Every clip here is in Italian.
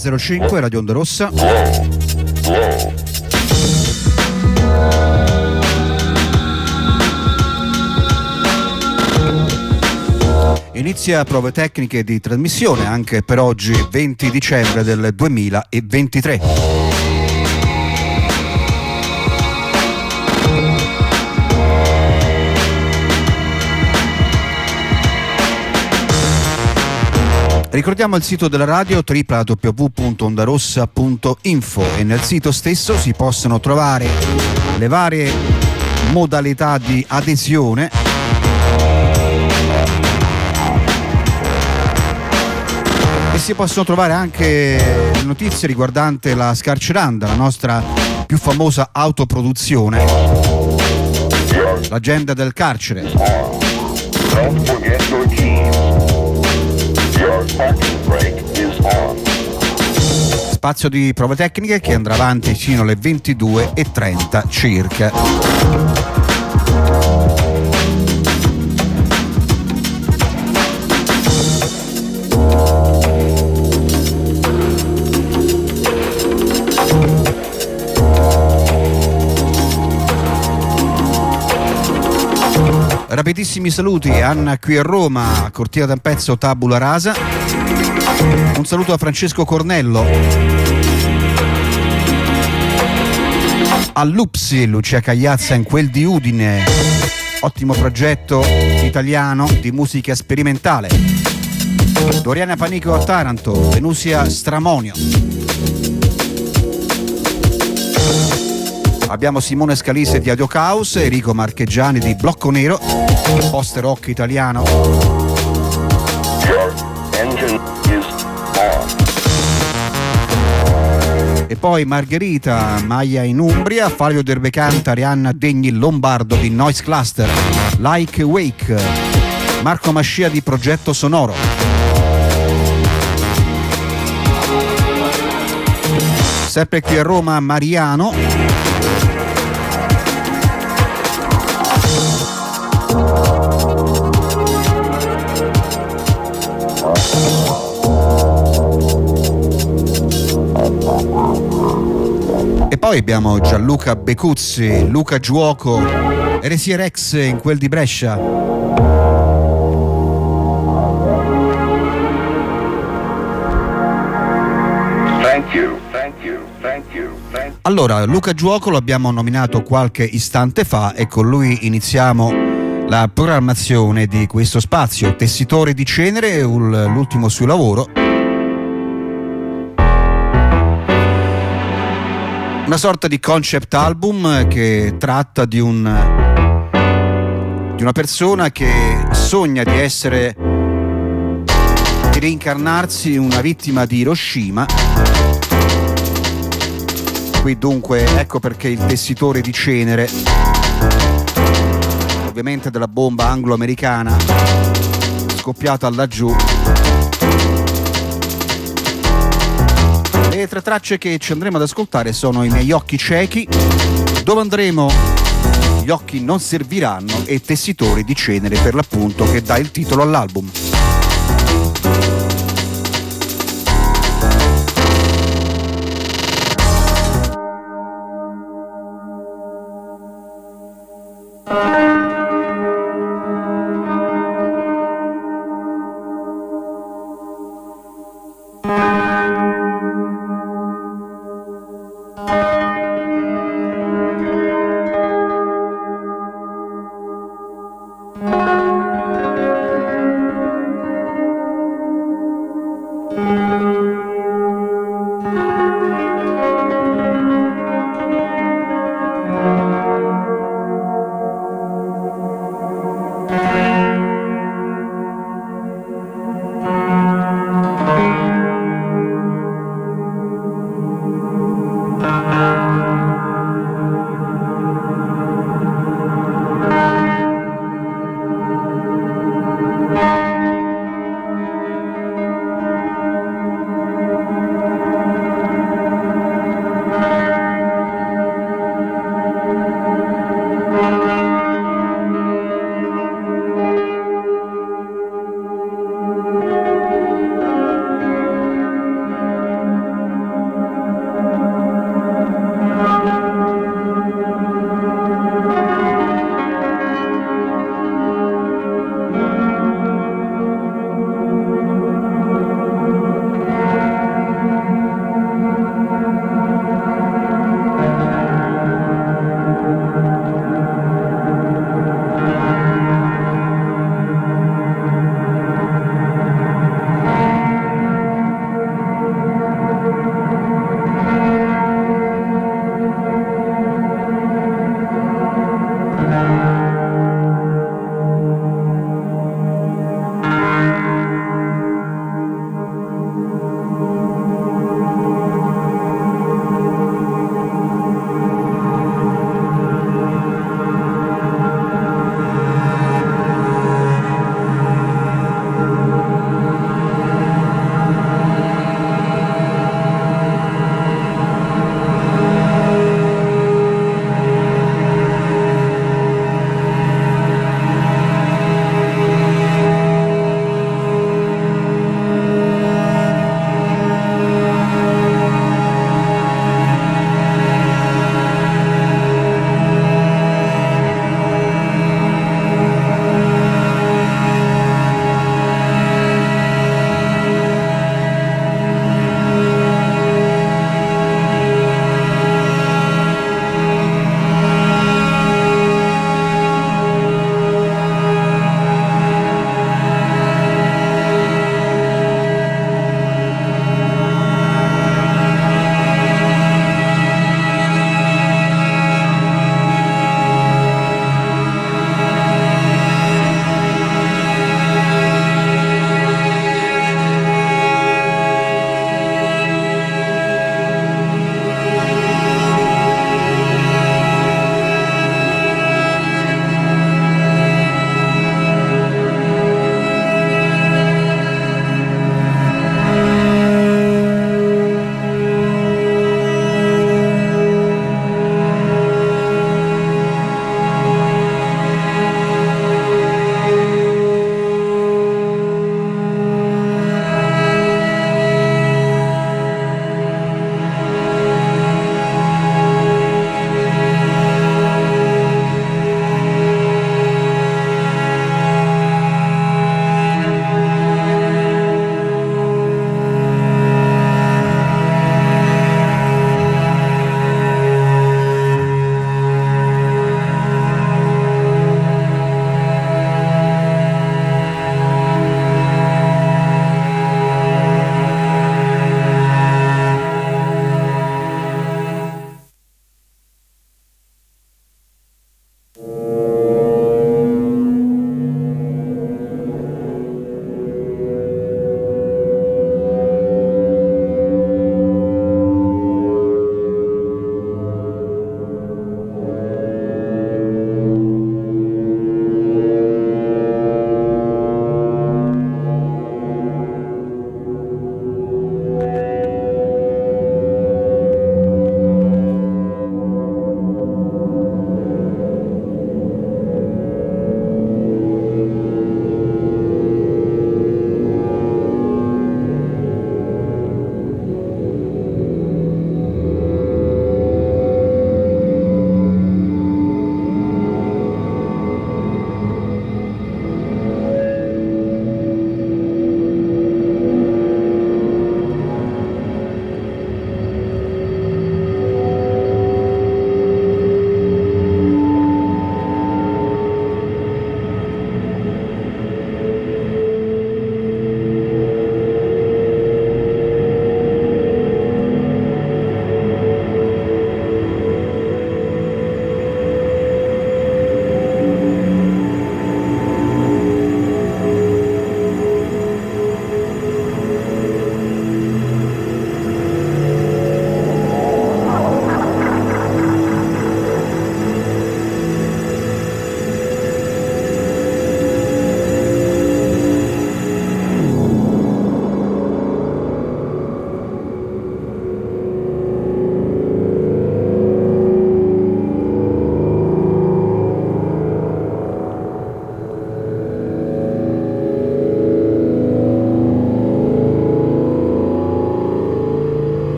23:05, Radio Onda Rossa. Inizia prove tecniche di trasmissione anche per oggi, 20 dicembre del 2023. Ricordiamo il sito della radio www.ondarossa.info e nel sito stesso si possono trovare le varie modalità di adesione e si possono trovare anche notizie riguardante la Scarceranda, la nostra più famosa autoproduzione, l'agenda del carcere. Don't forget your keys. Your parking brake is on. Spazio di prove tecniche che andrà avanti fino alle 22:30 circa. Rapidissimi saluti, Anna qui a Roma, Cortina d'Ampezzo, Tabula Rasa. Un saluto a Francesco Cornello, a Lupsi, Lucia Cagliazza in quel di Udine, ottimo progetto italiano di musica sperimentale. Doriana Panico a Taranto, Venusia Stramonio. Abbiamo Simone Scalise di Audio Caos, Enrico Marcheggiani di Blocco Nero, post rock italiano. Your engine is on. E poi Margherita Maia in Umbria, Flavio Derbecanta, Arianna Degni Lombardo di Noise Cluster, Like Wake, Marco Mascia di Progetto Sonoro. Sempre qui a Roma Mariano. E poi abbiamo Gianluca Becuzzi, Luca Giuoco, Eresia Rex in quel di Brescia. Thank you, thank you, thank you, thank you. Allora, Luca Giuoco lo abbiamo nominato qualche istante fa e con lui iniziamo la programmazione di questo spazio. Tessitore di cenere, l'ultimo suo lavoro. Una sorta di concept album che tratta di una persona che sogna di reincarnarsi in una vittima di Hiroshima. Qui dunque ecco perché il tessitore di cenere, ovviamente della bomba anglo-americana scoppiata laggiù. Le tre tracce che ci andremo ad ascoltare sono I miei occhi ciechi, Dove andremo, Gli occhi non serviranno e Tessitori di cenere, per l'appunto, che dà il titolo all'album.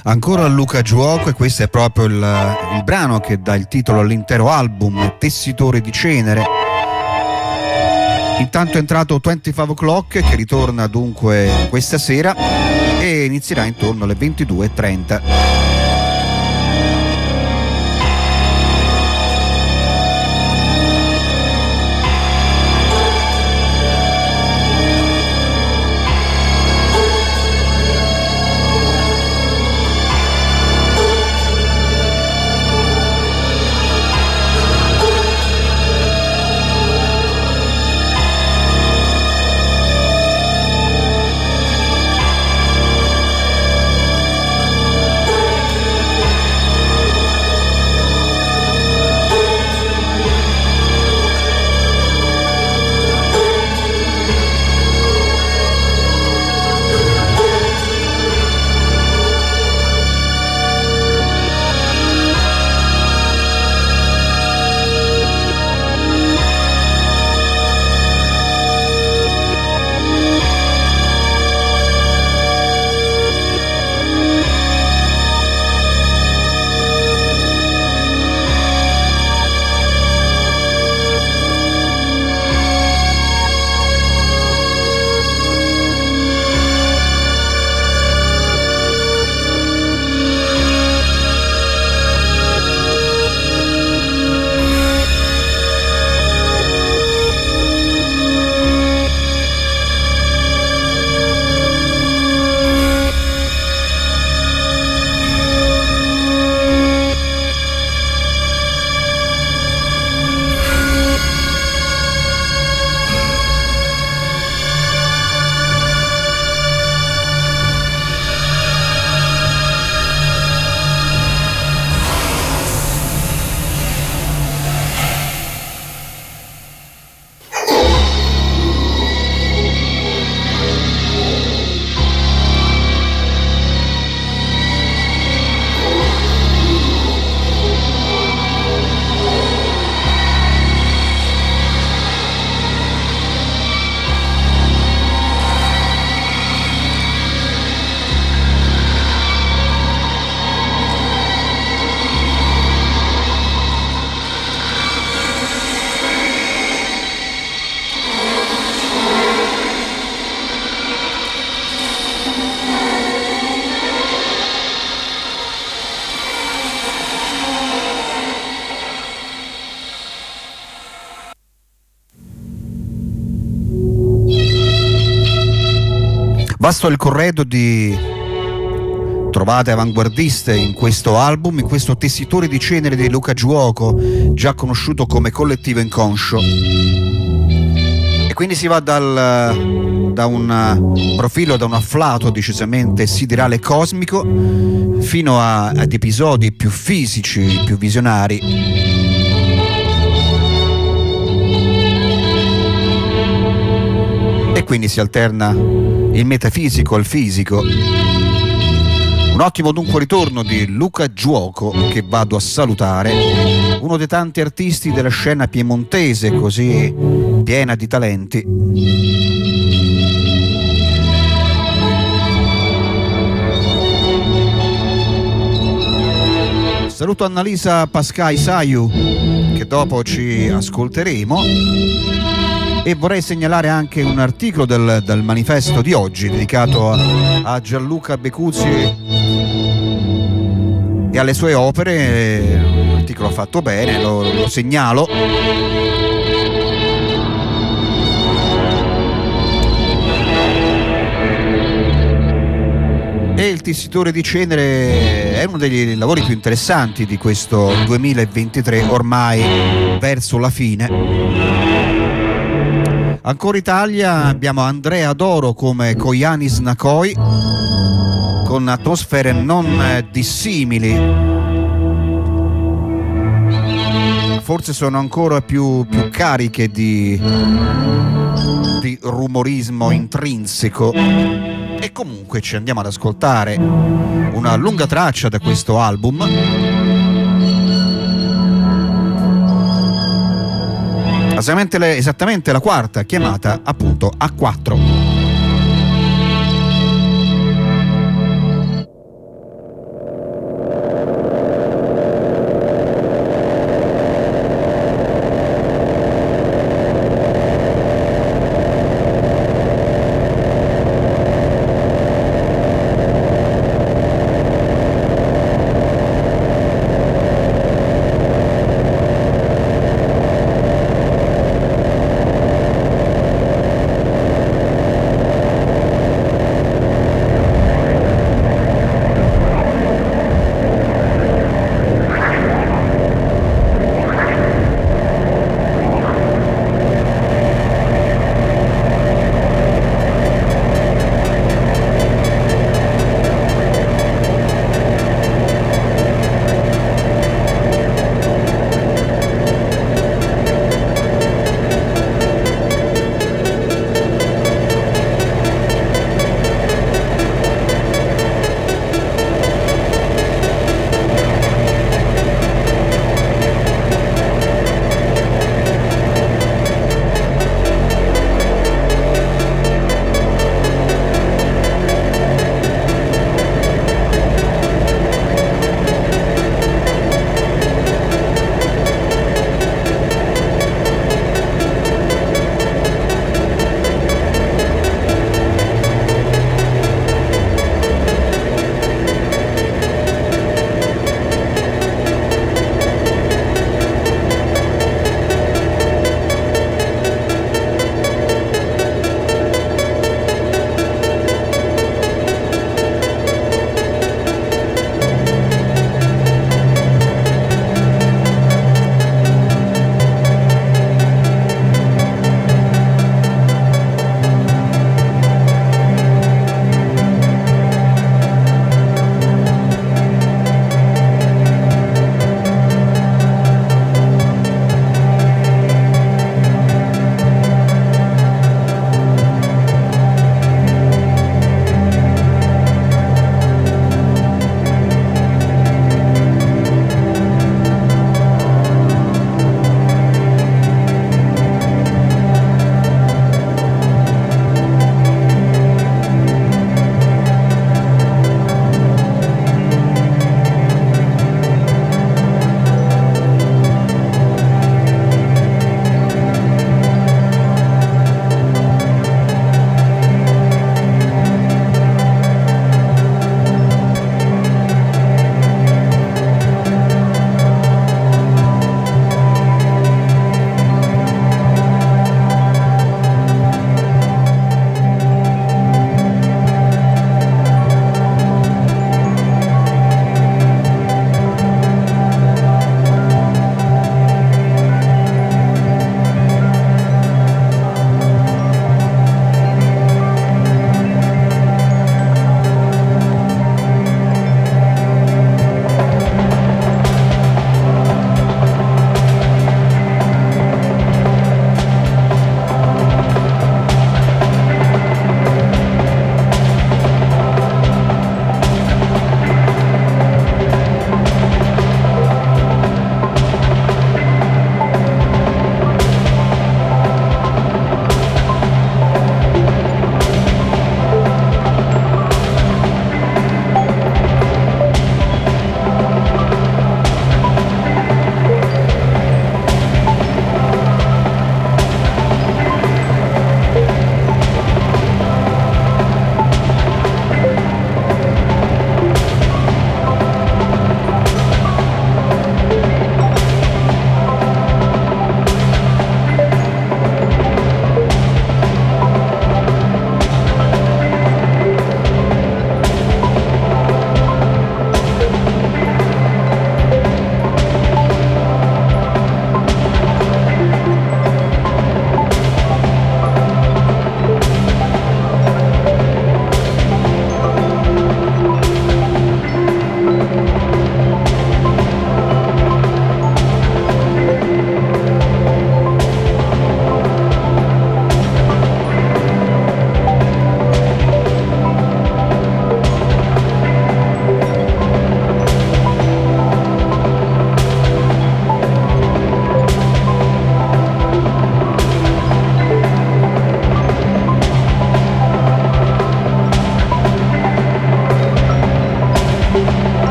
Ancora Luca Giuoco, e questo è proprio il brano che dà il titolo all'intero album, Tessitore di cenere. Intanto è entrato 25 O'Clock, che ritorna dunque questa sera e inizierà intorno alle 22:30. Vasto il corredo di trovate avanguardiste in questo album, in questo Tessitore di cenere di Luca Giuoco, già conosciuto come Collettivo Inconscio. E quindi si va da un profilo, da un afflato decisamente siderale cosmico, fino ad episodi più fisici, più visionari. E quindi si alterna il metafisico al fisico. Un ottimo dunque ritorno di Luca Giuoco, che vado a salutare, uno dei tanti artisti della scena piemontese così piena di talenti. Saluto Annalisa Pascai Saiu, che dopo ci ascolteremo. E vorrei segnalare anche un articolo del manifesto di oggi dedicato a Gianluca Becuzzi e alle sue opere. Un articolo fatto bene, lo segnalo. E il Tessitore di cenere è uno dei lavori più interessanti di questo 2023, ormai verso la fine. Ancora Italia, abbiamo Andrea Doro come Koyanis Nakoi, con atmosfere non dissimili, forse sono ancora più cariche di rumorismo intrinseco. E comunque ci andiamo ad ascoltare una lunga traccia da questo album. Esattamente la quarta, chiamata appunto A4.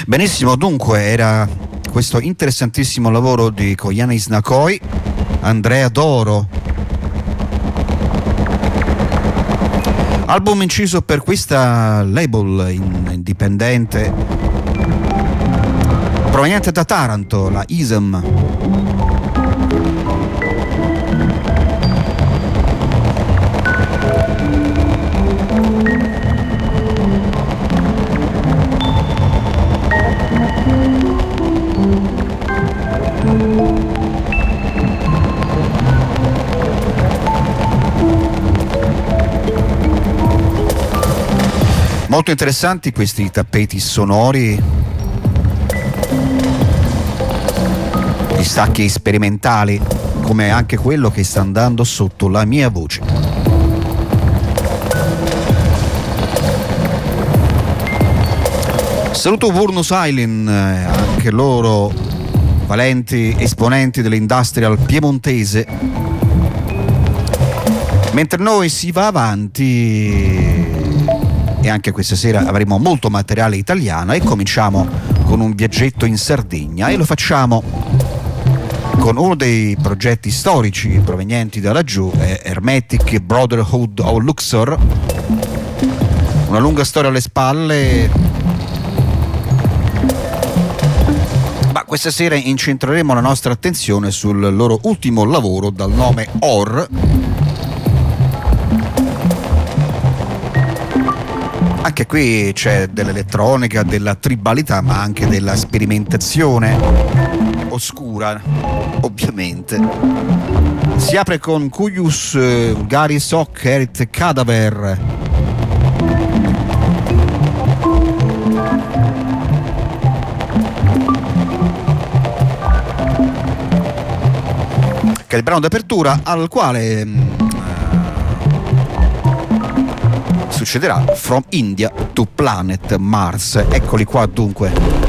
Benissimo, dunque era questo interessantissimo lavoro di Koyanis Nakoi, Andrea Doro, album inciso per questa label indipendente proveniente da Taranto, la ISM. Molto interessanti questi tappeti sonori, gli stacchi sperimentali, come anche quello che sta andando sotto la mia voce. Saluto Vurnus Island, anche loro valenti esponenti dell'industrial piemontese. Mentre noi si va avanti, e anche questa sera avremo molto materiale italiano, e cominciamo con un viaggetto in Sardegna, e lo facciamo con uno dei progetti storici provenienti da laggiù, Hermetic Brotherhood of Luxor. Una lunga storia alle spalle, ma questa sera incentreremo la nostra attenzione sul loro ultimo lavoro dal nome Or. Anche qui c'è dell'elettronica, della tribalità, ma anche della sperimentazione oscura, ovviamente. Si apre con Cuius Vulgaris Hoc Erit Cadaver. Che è il brano d'apertura al quale succederà From India to Planet Mars. Eccoli qua dunque.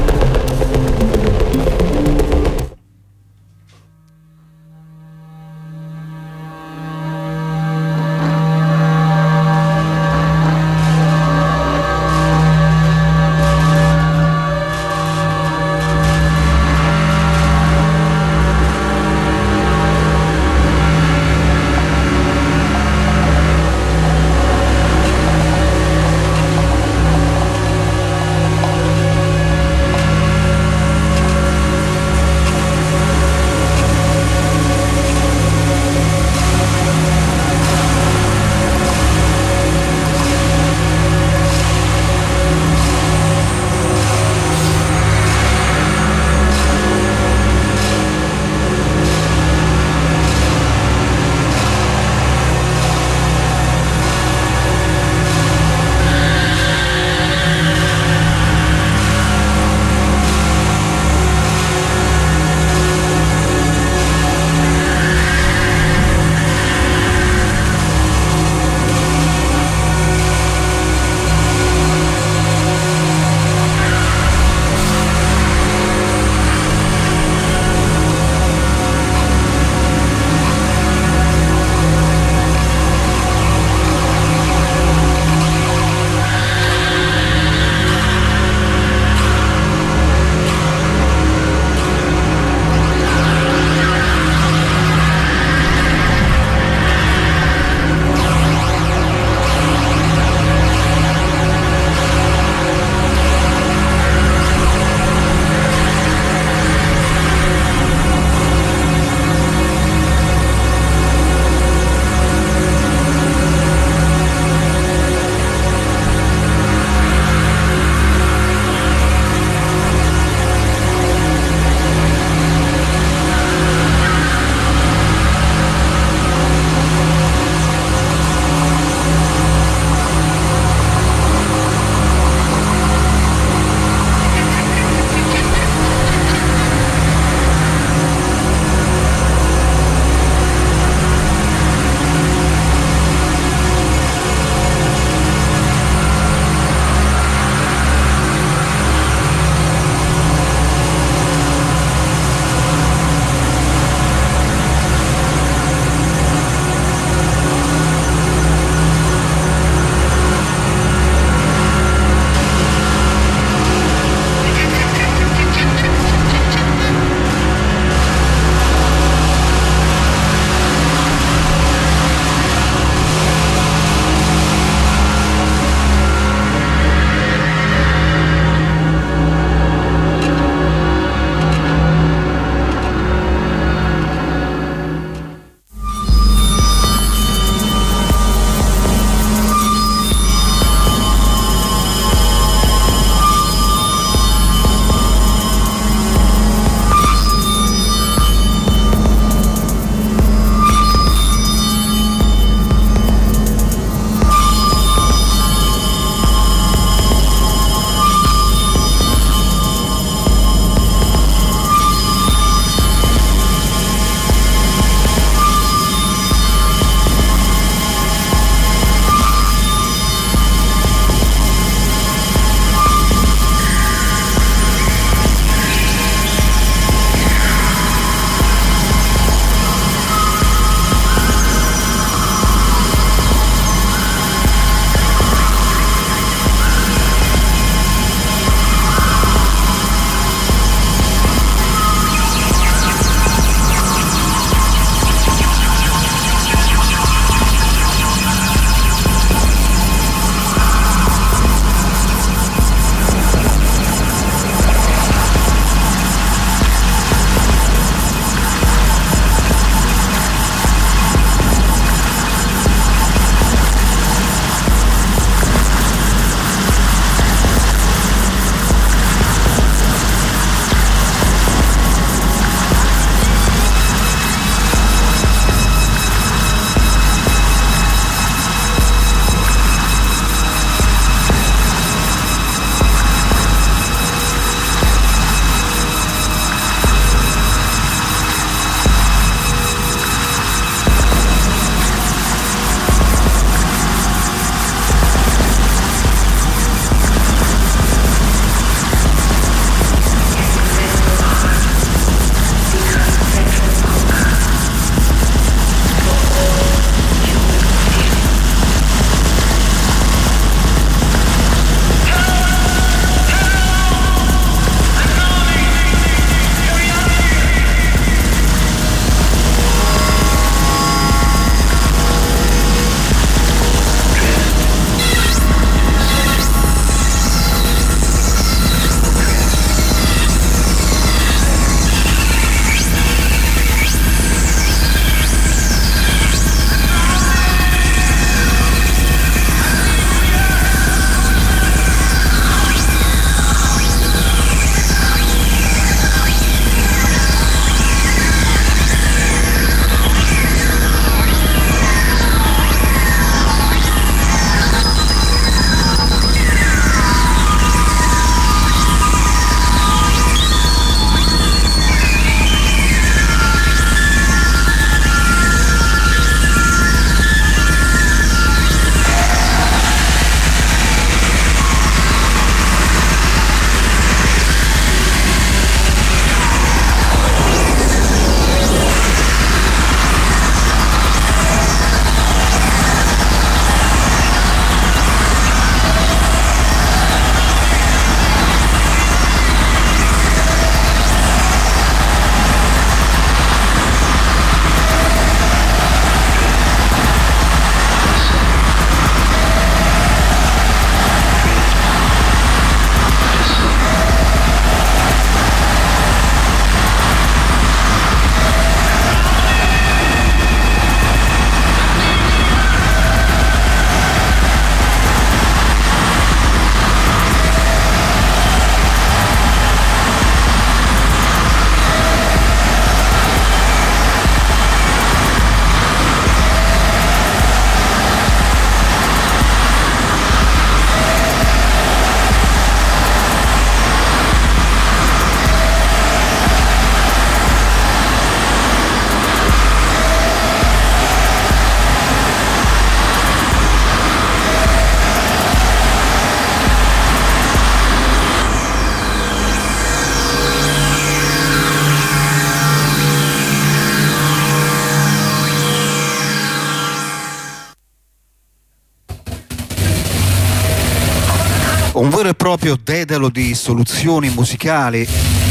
un vero e proprio dedalo di soluzioni musicali.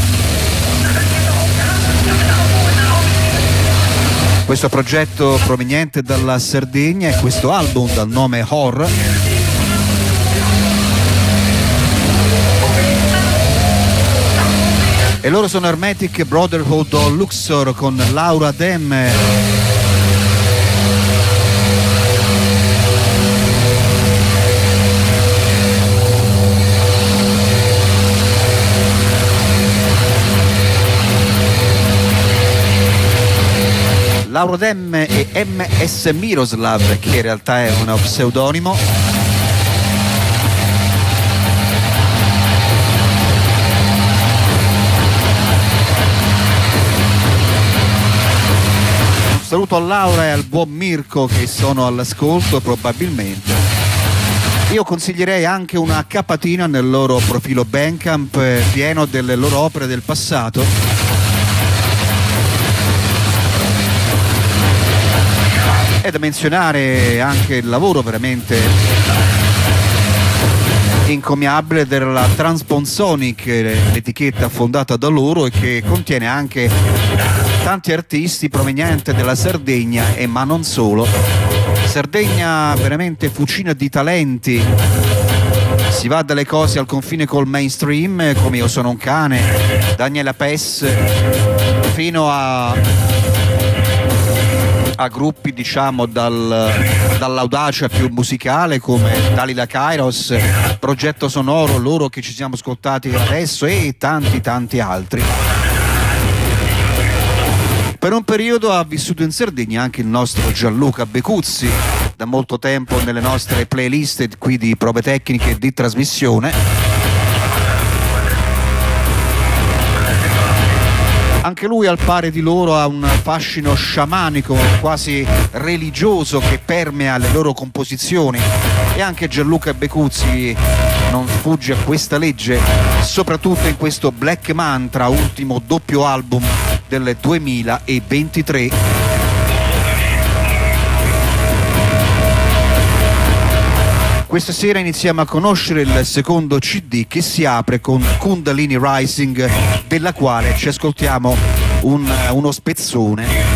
Questo progetto proveniente dalla Sardegna e questo album dal nome Horror. E loro sono Hermetic Brotherhood o Luxor con Laura Dem. Laura Dem e MS Miroslav, che in realtà è uno pseudonimo. Un saluto a Laura e al buon Mirko che sono all'ascolto probabilmente. Io consiglierei anche una capatina nel loro profilo Bandcamp pieno delle loro opere del passato. È da menzionare anche il lavoro veramente incommiabile della Transponsonic, l'etichetta fondata da loro e che contiene anche tanti artisti provenienti dalla Sardegna ma non solo. Sardegna veramente fucina di talenti, si va dalle cose al confine col mainstream come Io sono un cane, Daniela Pes, fino a gruppi diciamo dall'audacia più musicale come Dalila Kairos, Progetto Sonoro, loro che ci siamo ascoltati adesso e tanti altri. Per un periodo ha vissuto in Sardegna anche il nostro Gianluca Becuzzi, da molto tempo nelle nostre playlist qui di prove tecniche e di trasmissione. Anche lui, al pari di loro, ha un fascino sciamanico, quasi religioso, che permea le loro composizioni. E anche Gianluca Becuzzi non sfugge a questa legge, soprattutto in questo Black Mantra, ultimo doppio album del 2023. Questa sera iniziamo a conoscere il secondo CD che si apre con Kundalini Rising, della quale ci ascoltiamo uno spezzone.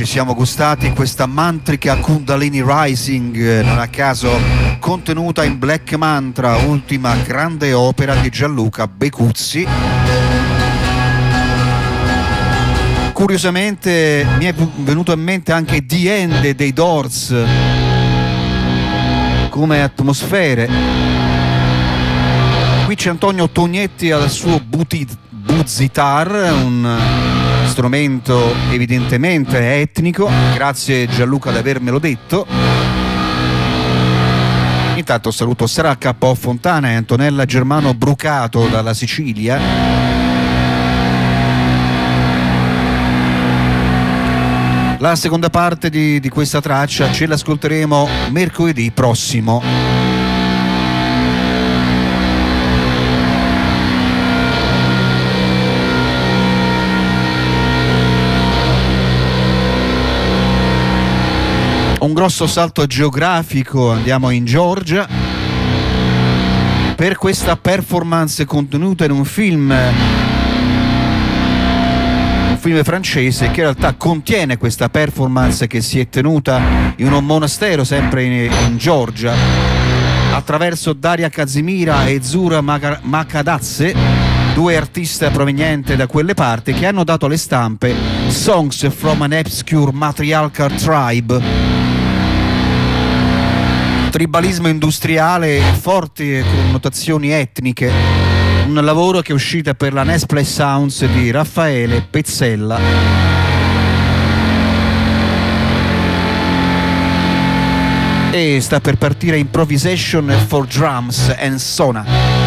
ci siamo gustati questa mantrica Kundalini Rising, non a caso contenuta in Black Mantra, ultima grande opera di Gianluca Beccuzzi. Curiosamente mi è venuto in mente anche The End dei Doors come atmosfere. Qui c'è Antonio Tognetti al suo Buzitar, un strumento evidentemente etnico. Grazie Gianluca di avermelo detto. Intanto saluto Sara K.O. Fontana e Antonella Germano Brucato dalla Sicilia. La seconda parte di questa traccia ce l'ascolteremo mercoledì prossimo. Un grosso salto geografico, andiamo in Georgia per questa performance contenuta in un film francese che in realtà contiene questa performance che si è tenuta in un monastero sempre in Georgia attraverso Daria Kazimira e Zura Makadadze, due artiste provenienti da quelle parti che hanno dato alle stampe Songs from an Obscure Matriarchal Tribe. Tribalismo industriale e forti connotazioni etniche, un lavoro che è uscito per la Nesplé Sounds di Raffaele Pezzella. E sta per partire Improvisation for Drums and Sona.